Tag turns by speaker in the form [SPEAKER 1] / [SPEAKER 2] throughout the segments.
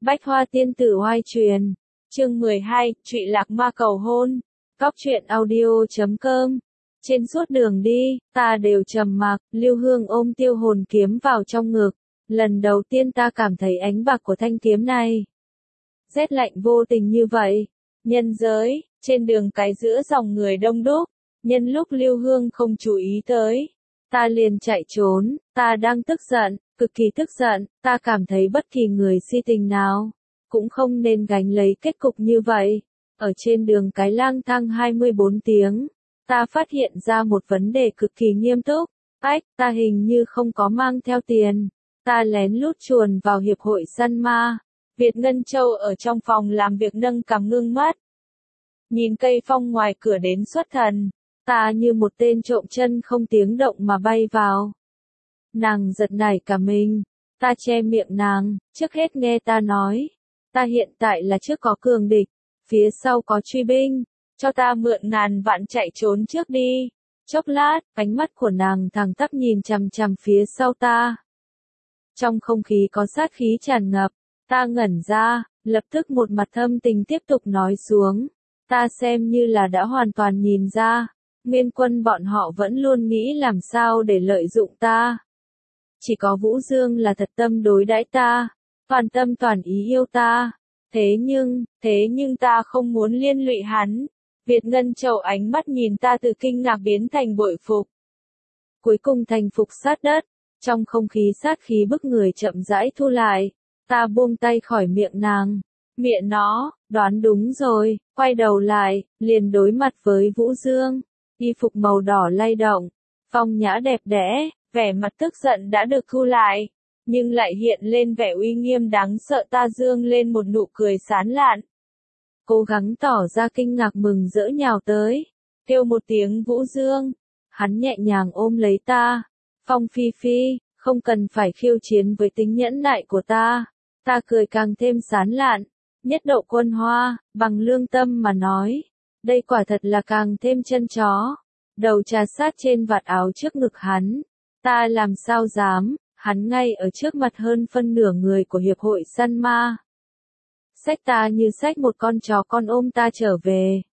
[SPEAKER 1] Bách Hoa Tiên Tử Oai Truyền, chương 12, Trụy Lạc Ma Cầu Hôn. Cóc truyện audio.com. Trên suốt đường đi, ta đều trầm mặc, Lưu Hương ôm Tiêu Hồn kiếm vào trong ngực. Lần đầu tiên ta cảm thấy ánh bạc của thanh kiếm này rét lạnh vô tình như vậy. Nhân giới, trên đường cái giữa dòng người đông đúc, nhân lúc Lưu Hương không chú ý tới, ta liền chạy trốn. Ta đang tức giận, cực kỳ tức giận, ta cảm thấy bất kỳ người si tình nào cũng không nên gánh lấy kết cục như vậy. Ở trên đường cái lang thang 24 tiếng, ta phát hiện ra một vấn đề cực kỳ nghiêm túc. Ta hình như không có mang theo tiền. Ta lén lút chuồn vào hiệp hội săn ma. Việt Ngân Châu ở trong phòng làm việc nâng cằm ngưng mắt, nhìn cây phong ngoài cửa đến xuất thần. Ta như một tên trộm chân không tiếng động mà bay vào. Nàng giật nảy cả mình. Ta che miệng nàng, trước hết nghe ta nói. Ta hiện tại là trước có cường địch, phía sau có truy binh, cho ta mượn ngàn vạn chạy trốn trước đi. Chốc lát, ánh mắt của nàng thẳng tắp nhìn chằm chằm phía sau ta. Trong không khí có sát khí tràn ngập, ta ngẩn ra, lập tức một mặt thâm tình tiếp tục nói xuống. Ta xem như là đã hoàn toàn nhìn ra, Nguyên Quân bọn họ vẫn luôn nghĩ làm sao để lợi dụng ta. Chỉ có Vũ Dương là thật tâm đối đãi ta, toàn tâm toàn ý yêu ta. Thế nhưng ta không muốn liên lụy hắn. Việt Ngân Châu ánh mắt nhìn ta từ kinh ngạc biến thành bội phục, cuối cùng thành phục sát đất. Trong không khí sát khí bức người chậm rãi thu lại, ta buông tay khỏi miệng nàng. Miệng nó, đoán đúng rồi, quay đầu lại, liền đối mặt với Vũ Dương. Y phục màu đỏ lay động, phong nhã đẹp đẽ, vẻ mặt tức giận đã được thu lại, nhưng lại hiện lên vẻ uy nghiêm đáng sợ. Ta dương lên một nụ cười sán lạn, cố gắng tỏ ra kinh ngạc mừng rỡ nhào tới, kêu một tiếng Vũ Dương. Hắn nhẹ nhàng ôm lấy ta. Phong Phi Phi, không cần phải khiêu chiến với tính nhẫn nại của ta. Ta cười càng thêm sán lạn. Nhất Độ Quân Hoa, bằng lương tâm mà nói, đây quả thật là càng thêm chân chó. Đầu trà sát trên vạt áo trước ngực hắn. Ta làm sao dám, hắn ngay ở trước mặt hơn phân nửa người của hiệp hội săn ma. Xách ta như xách một con chó con ôm ta trở về.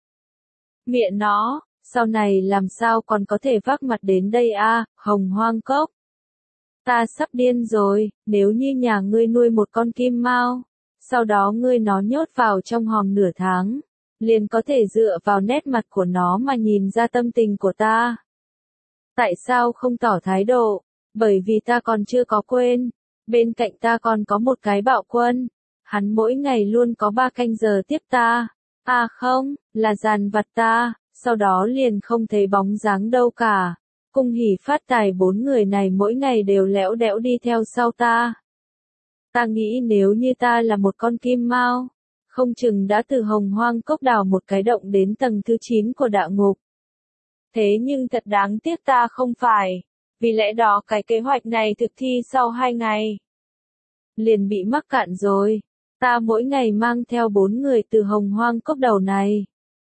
[SPEAKER 1] Miệng nó, sau này làm sao còn có thể vác mặt đến đây a, Hồng Hoang Cốc. Ta sắp điên rồi, nếu như nhà ngươi nuôi một con kim mao, sau đó ngươi nó nhốt vào trong hòm nửa tháng, liền có thể dựa vào nét mặt của nó mà nhìn ra tâm tình của ta. Tại sao không tỏ thái độ? Bởi vì ta còn chưa có quên, bên cạnh ta còn có một cái bạo quân. Hắn mỗi ngày luôn có 3 canh giờ tiếp ta. Không, là dàn vặt ta, sau đó liền không thấy bóng dáng đâu cả. Cung Hỉ Phát Tài 4 người này mỗi ngày đều lẽo đẽo đi theo sau ta. Ta nghĩ nếu như ta là một con kim mao, không chừng đã từ Hồng Hoang Cốc đào một cái động đến tầng thứ 9 của địa ngục. Thế nhưng thật đáng tiếc ta không phải, vì lẽ đó cái kế hoạch này thực thi sau 2 ngày liền bị mắc cạn rồi. Ta mỗi ngày mang theo 4 người từ Hồng Hoang Cốc đầu này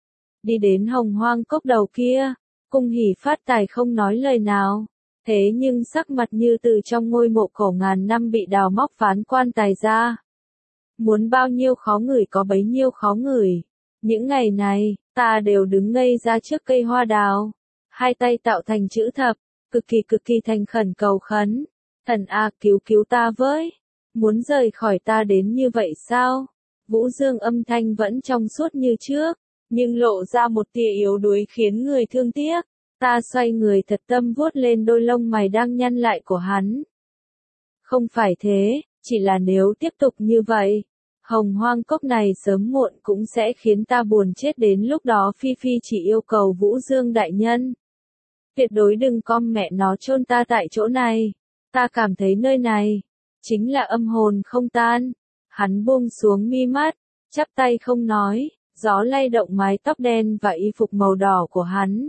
[SPEAKER 1] đi đến Hồng Hoang Cốc đầu kia. Cung Hỉ Phát Tài không nói lời nào, thế nhưng sắc mặt như từ trong ngôi mộ cổ ngàn năm bị đào móc phán quan tài ra. Muốn bao nhiêu khó ngửi có bấy nhiêu khó ngửi. Những ngày này, ta đều đứng ngây ra trước cây hoa đào, hai tay tạo thành chữ thập, cực kỳ thành khẩn cầu khấn. Thần a, cứu cứu ta với. Muốn rời khỏi ta đến như vậy sao? Vũ Dương âm thanh vẫn trong suốt như trước, nhưng lộ ra một tia yếu đuối khiến người thương tiếc. Ta xoay người thật tâm vuốt lên đôi lông mày đang nhăn lại của hắn. Không phải thế, chỉ là nếu tiếp tục như vậy, Hồng Hoang Cốc này sớm muộn cũng sẽ khiến ta buồn chết. Đến lúc đó Phi Phi chỉ yêu cầu Vũ Dương đại nhân, tuyệt đối đừng con mẹ nó chôn ta tại chỗ này. Ta cảm thấy nơi này chính là âm hồn không tan. Hắn buông xuống mi mắt, chắp tay không nói, gió lay động mái tóc đen và y phục màu đỏ của hắn.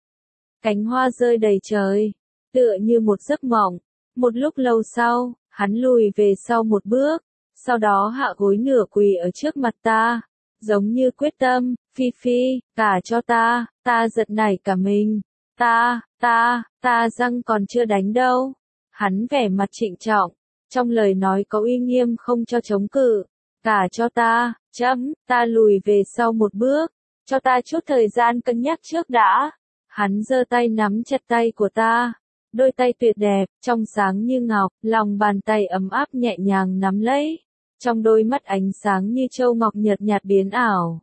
[SPEAKER 1] Cánh hoa rơi đầy trời, tựa như một giấc mộng. Một lúc lâu sau, hắn lùi về sau một bước, sau đó hạ gối nửa quỳ ở trước mặt ta, giống như quyết tâm. Phi Phi, cả cho ta. Ta giật nảy cả mình. Ta răng còn chưa đánh đâu. Hắn vẻ mặt trịnh trọng, trong lời nói có uy nghiêm không cho chống cự. Cả cho ta, ta lùi về sau một bước, cho ta chút thời gian cân nhắc trước đã. Hắn giơ tay nắm chặt tay của ta, đôi tay tuyệt đẹp, trong sáng như ngọc, lòng bàn tay ấm áp nhẹ nhàng nắm lấy, trong đôi mắt ánh sáng như châu ngọc nhợt nhạt biến ảo,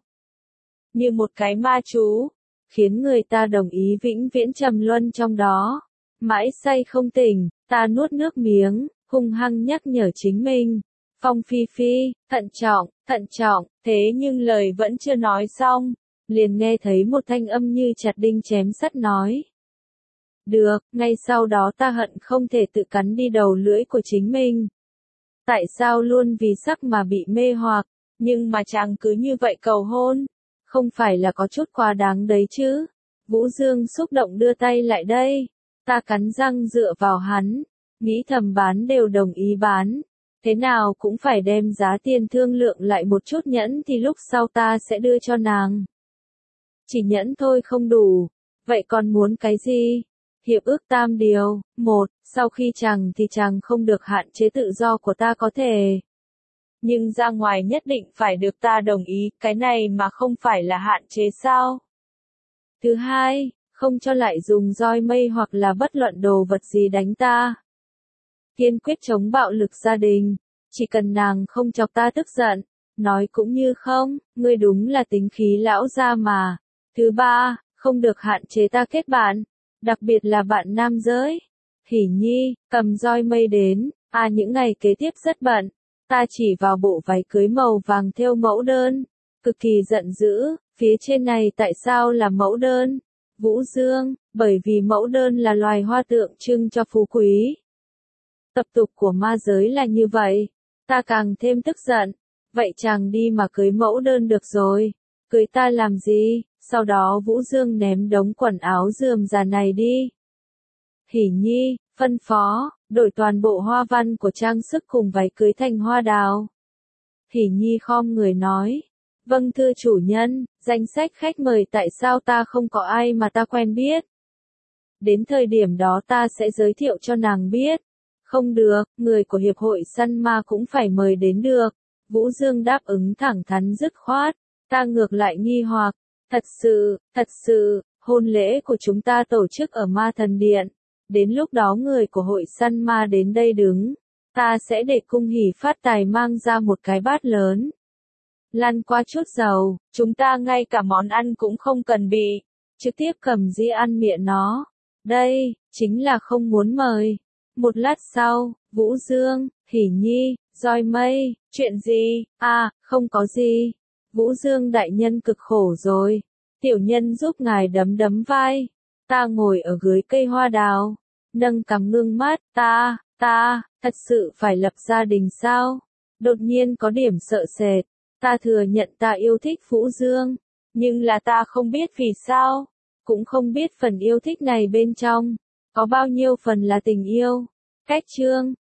[SPEAKER 1] như một cái ma chú, khiến người ta đồng ý vĩnh viễn trầm luân trong đó, mãi say không tỉnh. Ta nuốt nước miếng, hung hăng nhắc nhở chính mình. Phong Phi Phi, thận trọng, thế nhưng lời vẫn chưa nói xong, liền nghe thấy một thanh âm như chặt đinh chém sắt nói. Được, ngay sau đó ta hận không thể tự cắn đi đầu lưỡi của chính mình. Tại sao luôn vì sắc mà bị mê hoặc, nhưng mà chàng cứ như vậy cầu hôn, không phải là có chút quá đáng đấy chứ. Vũ Dương xúc động đưa tay lại đây, ta cắn răng dựa vào hắn, nghĩ thầm bán đều đồng ý bán. Thế nào cũng phải đem giá tiền thương lượng lại một chút nhẫn thì lúc sau ta sẽ đưa cho nàng. Chỉ nhẫn thôi không đủ, vậy còn muốn cái gì? Hiệp ước tam điều, 1, sau khi chàng thì chàng không được hạn chế tự do của ta có thể. Nhưng ra ngoài nhất định phải được ta đồng ý, cái này mà không phải là hạn chế sao? Thứ 2, không cho lại dùng roi mây hoặc là bất luận đồ vật gì đánh ta. Kiên quyết chống bạo lực gia đình, chỉ cần nàng không chọc ta tức giận, nói cũng như không, ngươi đúng là tính khí lão gia mà. Thứ 3, không được hạn chế ta kết bạn, đặc biệt là bạn nam giới. Hỉ Nhi, cầm roi mây đến, những ngày kế tiếp rất bận, ta chỉ vào bộ váy cưới màu vàng thêu mẫu đơn, cực kỳ giận dữ, phía trên này tại sao là mẫu đơn? Vũ Dương, bởi vì mẫu đơn là loài hoa tượng trưng cho phú quý. Tập tục của ma giới là như vậy, ta càng thêm tức giận, vậy chàng đi mà cưới mẫu đơn được rồi, cưới ta làm gì? Sau đó Vũ Dương ném đống quần áo rườm rà này đi. Hỉ Nhi, phân phó, đổi toàn bộ hoa văn của trang sức cùng váy cưới thành hoa đào. Hỉ Nhi khom người nói, vâng thưa chủ nhân, danh sách khách mời tại sao ta không có ai mà ta quen biết. Đến thời điểm đó ta sẽ giới thiệu cho nàng biết. Không được, người của hiệp hội săn ma cũng phải mời đến được. Vũ Dương đáp ứng thẳng thắn dứt khoát, ta ngược lại nghi hoặc, thật sự, hôn lễ của chúng ta tổ chức ở ma thần điện. Đến lúc đó người của hội săn ma đến đây đứng, ta sẽ để cung hỉ phát tài mang ra một cái bát lớn. Lăn qua chút dầu, chúng ta ngay cả món ăn cũng không cần bị, trực tiếp cầm dĩa ăn miệng nó. Đây, chính là không muốn mời. Một lát sau, Vũ Dương, Hỉ Nhi, roi mây, chuyện gì? Không có gì. Vũ Dương đại nhân cực khổ rồi. Tiểu nhân giúp ngài đấm đấm vai. Ta ngồi ở dưới cây hoa đào, nâng cằm ngưng mắt, ta, thật sự phải lập gia đình sao? Đột nhiên có điểm sợ sệt. Ta thừa nhận ta yêu thích Vũ Dương, nhưng là ta không biết vì sao, cũng không biết phần yêu thích này bên trong có bao nhiêu phần là tình yêu. Cách chương